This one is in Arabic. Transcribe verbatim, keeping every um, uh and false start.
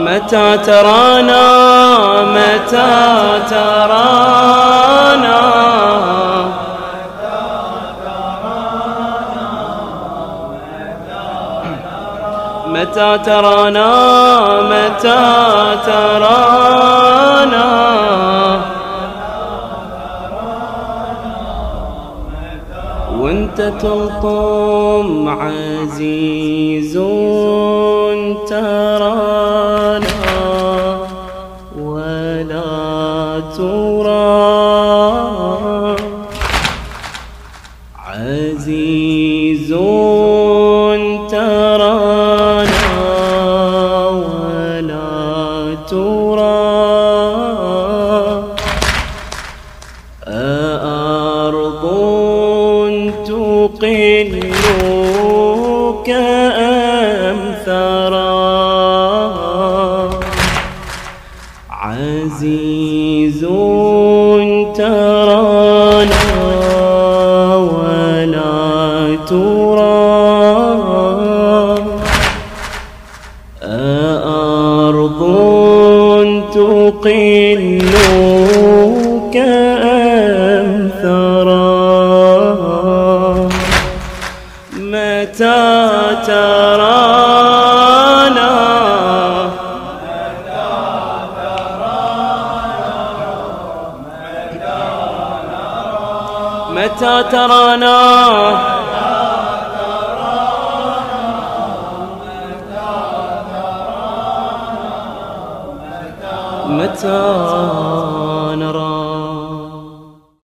متى ترانا متى ترانا متى ترانا متى ترانا وانت تلطم عزيز ترانا ولا ترى عزيز ترانا ولا ترى أأرض تقلك أم ثرى عزيز ترانا ولا ترى أأرض تقلك أم ثرى متى ترانا متى ترانا متى